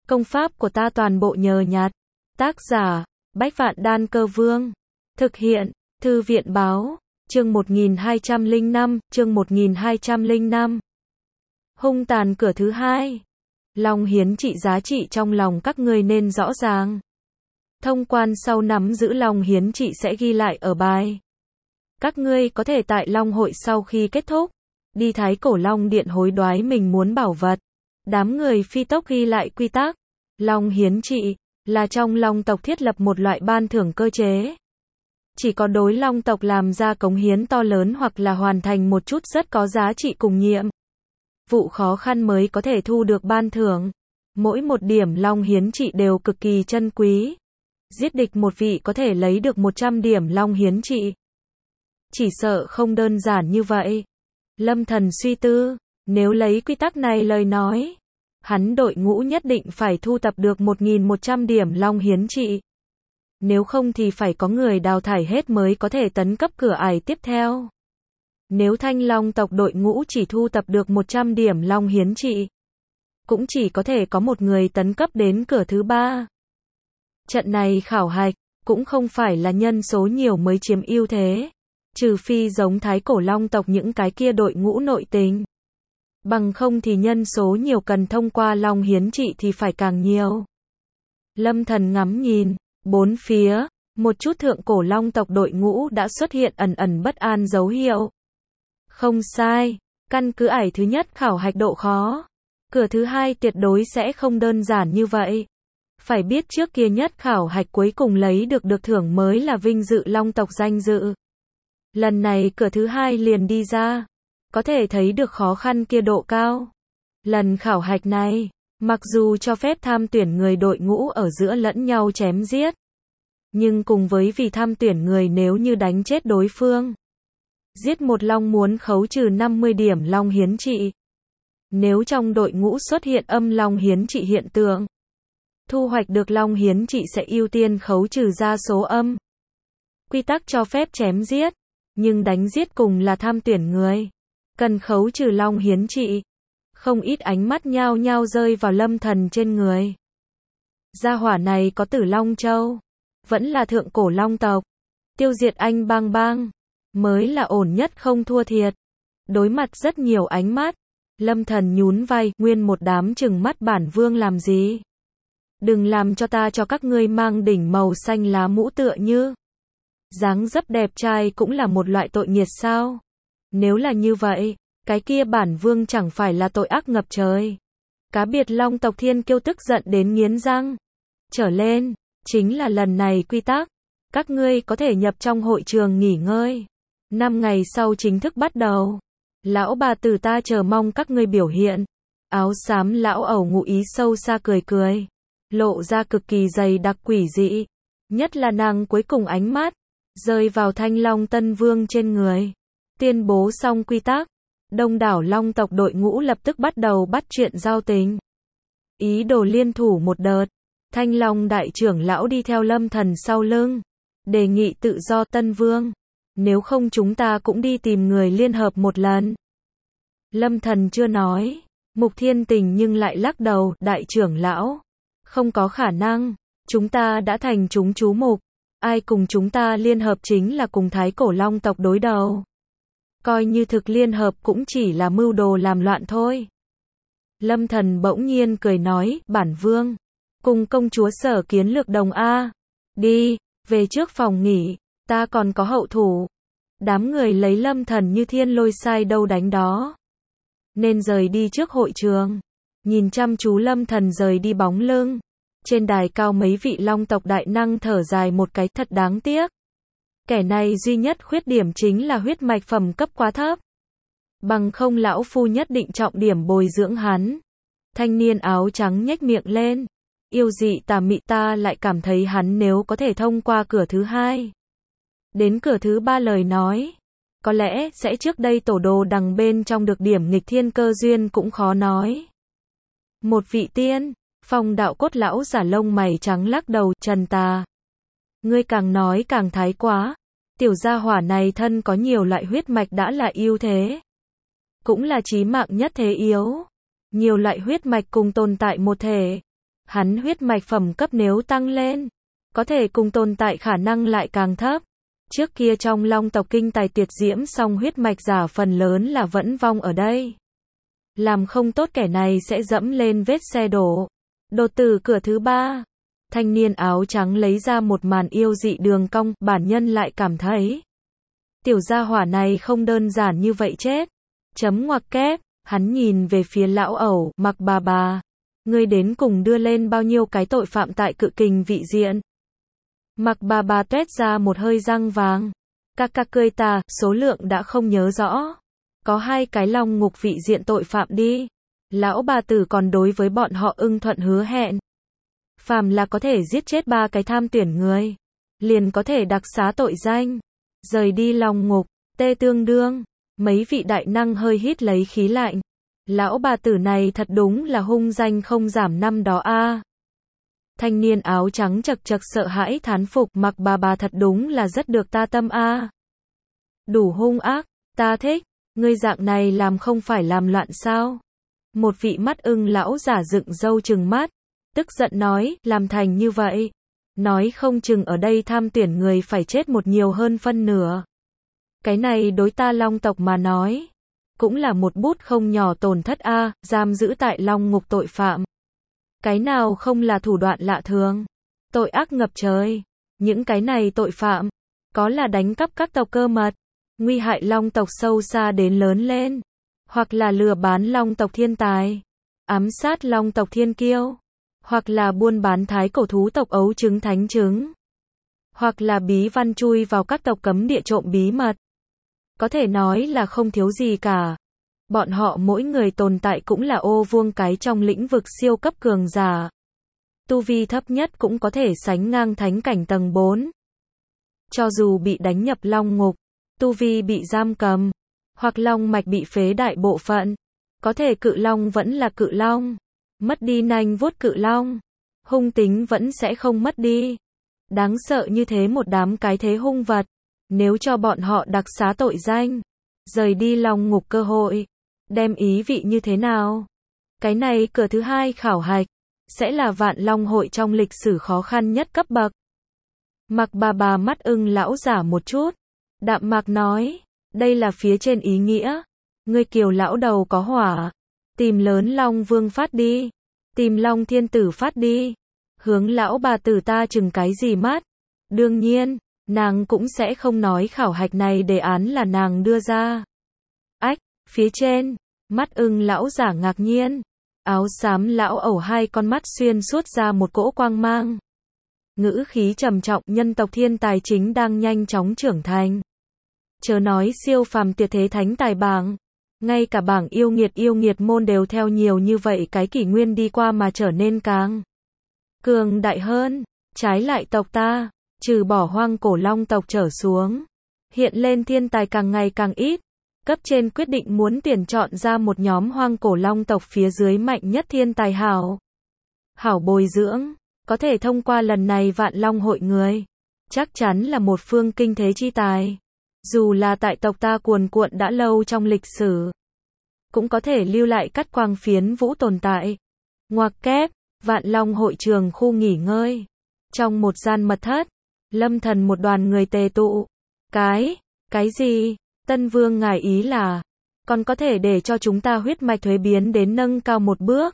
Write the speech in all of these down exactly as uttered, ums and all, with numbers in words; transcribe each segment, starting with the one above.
Công pháp của ta toàn bộ nhờ nhặt. Tác giả, Bách Vạn Đan Cơ Vương. Thực hiện, Thư viện báo, chương một nghìn hai trăm lẻ năm, chương một nghìn hai trăm lẻ năm. Hung tàn cửa thứ hai. Long hiến trị giá trị trong lòng các ngươi nên rõ ràng. Thông quan sau nắm giữ Long hiến trị sẽ ghi lại ở bài. Các ngươi có thể tại Long hội sau khi kết thúc, đi Thái Cổ Long Điện hối đoái mình muốn bảo vật. Đám người phi tốc ghi lại quy tắc. Long hiến trị là trong Long tộc thiết lập một loại ban thưởng cơ chế. Chỉ có đối Long tộc làm ra cống hiến to lớn hoặc là hoàn thành một chút rất có giá trị cùng nhiệm vụ khó khăn mới có thể thu được ban thưởng. Mỗi một điểm Long hiến trị đều cực kỳ chân quý. Giết địch một vị có thể lấy được một trăm điểm Long hiến trị. Chỉ sợ không đơn giản như vậy. Lâm Thần suy tư, nếu lấy quy tắc này lời nói, hắn đội ngũ nhất định phải thu tập được một nghìn một trăm điểm Long hiến trị. Nếu không thì phải có người đào thải hết mới có thể tấn cấp cửa ải tiếp theo. Nếu Thanh Long tộc đội ngũ chỉ thu tập được một trăm điểm Long hiến trị, cũng chỉ có thể có một người tấn cấp đến cửa thứ ba. Trận này khảo hạch, cũng không phải là nhân số nhiều mới chiếm ưu thế. Trừ phi giống Thái Cổ Long tộc những cái kia đội ngũ nội tình. Bằng không thì nhân số nhiều cần thông qua Long hiến trị thì phải càng nhiều. Lâm Thần ngắm nhìn, bốn phía, một chút thượng cổ Long tộc đội ngũ đã xuất hiện ẩn ẩn bất an dấu hiệu. Không sai, căn cứ ải thứ nhất khảo hạch độ khó. Cửa thứ hai tuyệt đối sẽ không đơn giản như vậy. Phải biết trước kia nhất khảo hạch cuối cùng lấy được được thưởng mới là vinh dự Long tộc danh dự. Lần này cửa thứ hai liền đi ra. Có thể thấy được khó khăn kia độ cao. Lần khảo hạch này, mặc dù cho phép tham tuyển người đội ngũ ở giữa lẫn nhau chém giết. Nhưng cùng với vì tham tuyển người nếu như đánh chết đối phương. Giết một long muốn khấu trừ năm mươi điểm Long hiến trị. Nếu trong đội ngũ xuất hiện âm Long hiến trị hiện tượng, thu hoạch được Long hiến trị sẽ ưu tiên khấu trừ ra số âm. Quy tắc cho phép chém giết, nhưng đánh giết cùng là tham tuyển người, cần khấu trừ Long hiến trị. Không ít ánh mắt nhao nhao rơi vào Lâm Thần trên người. Gia hỏa này có Tử Long Châu, vẫn là thượng cổ Long tộc. Tiêu diệt anh bang bang, mới là ổn nhất không thua thiệt. Đối mặt rất nhiều ánh mắt, Lâm Thần nhún vai, nguyên một đám trừng mắt bản vương làm gì. Đừng làm cho ta cho các ngươi mang đỉnh màu xanh lá mũ tựa như. Dáng dấp đẹp trai cũng là một loại tội nghiệt sao? Nếu là như vậy, cái kia bản vương chẳng phải là tội ác ngập trời. Cá biệt Long tộc thiên kiêu tức giận đến nghiến răng. Trở lên, chính là lần này quy tắc. Các ngươi có thể nhập trong hội trường nghỉ ngơi. Năm ngày sau chính thức bắt đầu. Lão bà tử ta chờ mong các ngươi biểu hiện. Áo xám lão ẩu ngụ ý sâu xa cười cười. Lộ ra cực kỳ dày đặc quỷ dị. Nhất là nàng cuối cùng ánh mắt rơi vào Thanh Long Tân Vương trên người. Tuyên bố xong quy tắc, đông đảo Long tộc đội ngũ lập tức bắt đầu bắt chuyện giao tình. Ý đồ liên thủ một đợt. Thanh Long đại trưởng lão đi theo Lâm Thần sau lưng, đề nghị tự do Tân Vương. Nếu không chúng ta cũng đi tìm người liên hợp một lần. Lâm Thần chưa nói, Mục Thiên Tình nhưng lại lắc đầu, đại trưởng lão. Không có khả năng, chúng ta đã thành chúng chú mục. Ai cùng chúng ta liên hợp chính là cùng Thái Cổ Long tộc đối đầu. Coi như thực liên hợp cũng chỉ là mưu đồ làm loạn thôi. Lâm Thần bỗng nhiên cười nói, bản vương, cùng công chúa Sở Kiến lược đồng A. Đi, về trước phòng nghỉ, ta còn có hậu thủ. Đám người lấy Lâm Thần như thiên lôi sai đâu đánh đó. Nên rời đi trước hội trường. Nhìn chăm chú Lâm Thần rời đi bóng lưng. Trên đài cao mấy vị Long tộc đại năng thở dài một cái, thật đáng tiếc. Kẻ này duy nhất khuyết điểm chính là huyết mạch phẩm cấp quá thấp. Bằng không lão phu nhất định trọng điểm bồi dưỡng hắn. Thanh niên áo trắng nhếch miệng lên. Yêu dị tà mị, ta lại cảm thấy hắn nếu có thể thông qua cửa thứ hai, đến cửa thứ ba lời nói, có lẽ sẽ trước đây tổ đồ đằng bên trong được điểm nghịch thiên cơ duyên cũng khó nói. Một vị tiên, Phong đạo cốt lão giả lông mày trắng lắc đầu, Trần Tà. Ngươi càng nói càng thái quá. Tiểu gia hỏa này thân có nhiều loại huyết mạch đã là ưu thế. Cũng là chí mạng nhất thế yếu. Nhiều loại huyết mạch cùng tồn tại một thể. Hắn huyết mạch phẩm cấp nếu tăng lên, có thể cùng tồn tại khả năng lại càng thấp. Trước kia trong Long tộc kinh tài tuyệt diễm song huyết mạch giả phần lớn là vẫn vong ở đây. Làm không tốt kẻ này sẽ dẫm lên vết xe đổ. Đột tử cửa thứ ba. Thanh niên áo trắng lấy ra một màn yêu dị đường cong, bản nhân lại cảm thấy tiểu gia hỏa này không đơn giản như vậy chết. Chấm ngoặc kép, hắn nhìn về phía lão ẩu, Mặc bà bà. Ngươi đến cùng đưa lên bao nhiêu cái tội phạm tại cự kình vị diện? Mặc bà bà tuét ra một hơi răng vàng. Ca ca cười ta, số lượng đã không nhớ rõ. Có hai cái long ngục vị diện tội phạm đi. Lão bà tử còn đối với bọn họ ưng thuận hứa hẹn. Phàm là có thể giết chết ba cái tham tuyển người, liền có thể đặc xá tội danh. Rời đi long ngục, tê tương đương. Mấy vị đại năng hơi hít lấy khí lạnh. Lão bà tử này thật đúng là hung danh không giảm năm đó a. Thanh niên áo trắng chật chật sợ hãi thán phục, Mặc bà bà thật đúng là rất được ta tâm a. Đủ hung ác, ta thích, ngươi dạng này làm không phải làm loạn sao? Một vị mắt ưng lão giả dựng râu trừng mắt, tức giận nói, làm thành như vậy, nói không chừng ở đây tham tuyển người phải chết một nhiều hơn phân nửa. Cái này đối ta Long tộc mà nói, cũng là một bút không nhỏ tổn thất a, giam giữ tại Long ngục tội phạm. Cái nào không là thủ đoạn lạ thường, tội ác ngập trời. Những cái này tội phạm, có là đánh cắp các tộc cơ mật, nguy hại Long tộc sâu xa đến lớn lên, hoặc là lừa bán Long tộc thiên tài, ám sát Long tộc thiên kiêu, hoặc là buôn bán thái cổ thú tộc ấu trứng thánh trứng, hoặc là bí văn chui vào các tộc cấm địa trộm bí mật. Có thể nói là không thiếu gì cả. Bọn họ mỗi người tồn tại cũng là ô vuông cái trong lĩnh vực siêu cấp cường giả. Tu vi thấp nhất cũng có thể sánh ngang thánh cảnh tầng bốn. Cho dù bị đánh nhập long ngục, tu vi bị giam cầm, hoặc long mạch bị phế đại bộ phận, có thể cự long vẫn là cự long. Mất đi nanh vuốt cự long, hung tính vẫn sẽ không mất đi. Đáng sợ như thế một đám cái thế hung vật, nếu cho bọn họ đặc xá tội danh, rời đi long ngục cơ hội, đem ý vị như thế nào? Cái này cửa thứ hai khảo hạch, sẽ là vạn long hội trong lịch sử khó khăn nhất cấp bậc. Mặc bà bà mắt ưng lão giả một chút, đạm mạc nói, đây là phía trên ý nghĩa, ngươi kiều lão đầu có hỏa, tìm lớn long vương phát đi, tìm long thiên tử phát đi, hướng lão bà tử ta chừng cái gì mắt. Đương nhiên, nàng cũng sẽ không nói khảo hạch này đề án là nàng đưa ra. Ách, phía trên, mắt ưng lão giả ngạc nhiên, áo xám lão ẩu hai con mắt xuyên suốt ra một cỗ quang mang. Ngữ khí trầm trọng, nhân tộc thiên tài chính đang nhanh chóng trưởng thành. Chớ nói siêu phàm tuyệt thế thánh tài bảng, ngay cả bảng yêu nghiệt yêu nghiệt môn đều theo nhiều như vậy cái kỷ nguyên đi qua mà trở nên càng cường đại hơn. Trái lại tộc ta, trừ bỏ hoang cổ long tộc trở xuống, hiện lên thiên tài càng ngày càng ít. Cấp trên quyết định muốn tuyển chọn ra một nhóm hoang cổ long tộc phía dưới mạnh nhất thiên tài hảo. Hảo bồi dưỡng, có thể thông qua lần này vạn long hội người, chắc chắn là một phương kinh thế chi tài. Dù là tại tộc ta cuồn cuộn đã lâu trong lịch sử, cũng có thể lưu lại cắt quang phiến vũ tồn tại. Ngoặc kép, vạn long hội trường khu nghỉ ngơi. Trong một gian mật thất, Lâm Thần một đoàn người tề tụ. Cái, cái gì? Tân vương ngài ý là, còn có thể để cho chúng ta huyết mạch thuế biến đến nâng cao một bước.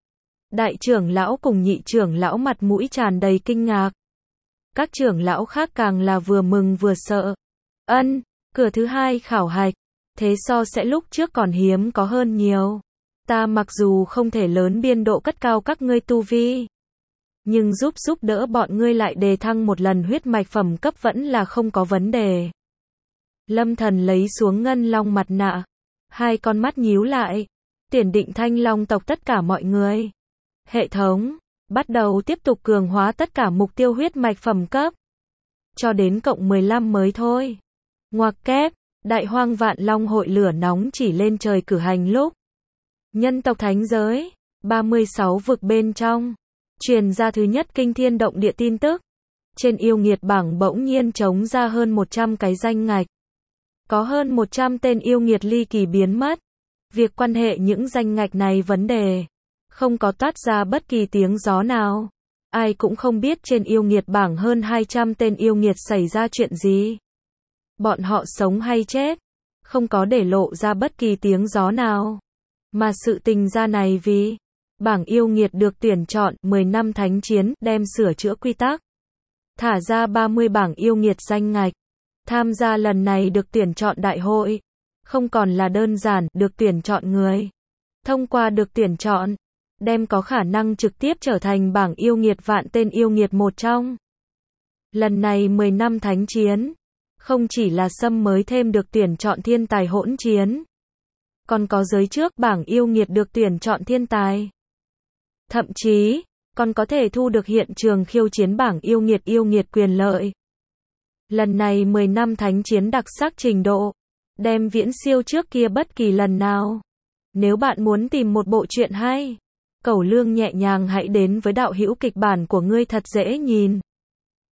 Đại trưởng lão cùng nhị trưởng lão mặt mũi tràn đầy kinh ngạc. Các trưởng lão khác càng là vừa mừng vừa sợ. Ân, cửa thứ hai khảo hạch, thế so sẽ lúc trước còn hiếm có hơn nhiều. Ta mặc dù không thể lớn biên độ cất cao các ngươi tu vi, nhưng giúp giúp đỡ bọn ngươi lại đề thăng một lần huyết mạch phẩm cấp vẫn là không có vấn đề. Lâm Thần lấy xuống ngân long mặt nạ, hai con mắt nhíu lại, tuyển định thanh long tộc tất cả mọi người. Hệ thống, bắt đầu tiếp tục cường hóa tất cả mục tiêu huyết mạch phẩm cấp, cho đến cộng mười lăm mới thôi. Ngoặc kép, đại hoang vạn long hội lửa nóng chỉ lên trời cử hành lúc. Nhân tộc thánh giới, ba mươi sáu vực bên trong, truyền ra thứ nhất kinh thiên động địa tin tức. Trên yêu nghiệt bảng bỗng nhiên trống ra hơn một trăm cái danh ngạch. Có hơn một trăm tên yêu nghiệt ly kỳ biến mất. Việc quan hệ những danh ngạch này vấn đề, không có toát ra bất kỳ tiếng gió nào. Ai cũng không biết trên yêu nghiệt bảng hơn hai trăm tên yêu nghiệt xảy ra chuyện gì. Bọn họ sống hay chết, không có để lộ ra bất kỳ tiếng gió nào. Mà sự tình ra này vì bảng yêu nghiệt được tuyển chọn mười năm thánh chiến đem sửa chữa quy tắc. Thả ra ba mươi bảng yêu nghiệt danh ngạch. Tham gia lần này được tuyển chọn đại hội. Không còn là đơn giản được tuyển chọn người. Thông qua được tuyển chọn, đem có khả năng trực tiếp trở thành bảng yêu nghiệt vạn tên yêu nghiệt một trong. Lần này mười năm thánh chiến, không chỉ là Sâm mới thêm được tuyển chọn thiên tài hỗn chiến. Còn có giới trước bảng yêu nghiệt được tuyển chọn thiên tài. Thậm chí, còn có thể thu được hiện trường khiêu chiến bảng yêu nghiệt yêu nghiệt quyền lợi. Lần này mười năm thánh chiến đặc sắc trình độ, đem viễn siêu trước kia bất kỳ lần nào. Nếu bạn muốn tìm một bộ truyện hay, cẩu lương nhẹ nhàng hãy đến với đạo hữu kịch bản của ngươi thật dễ nhìn.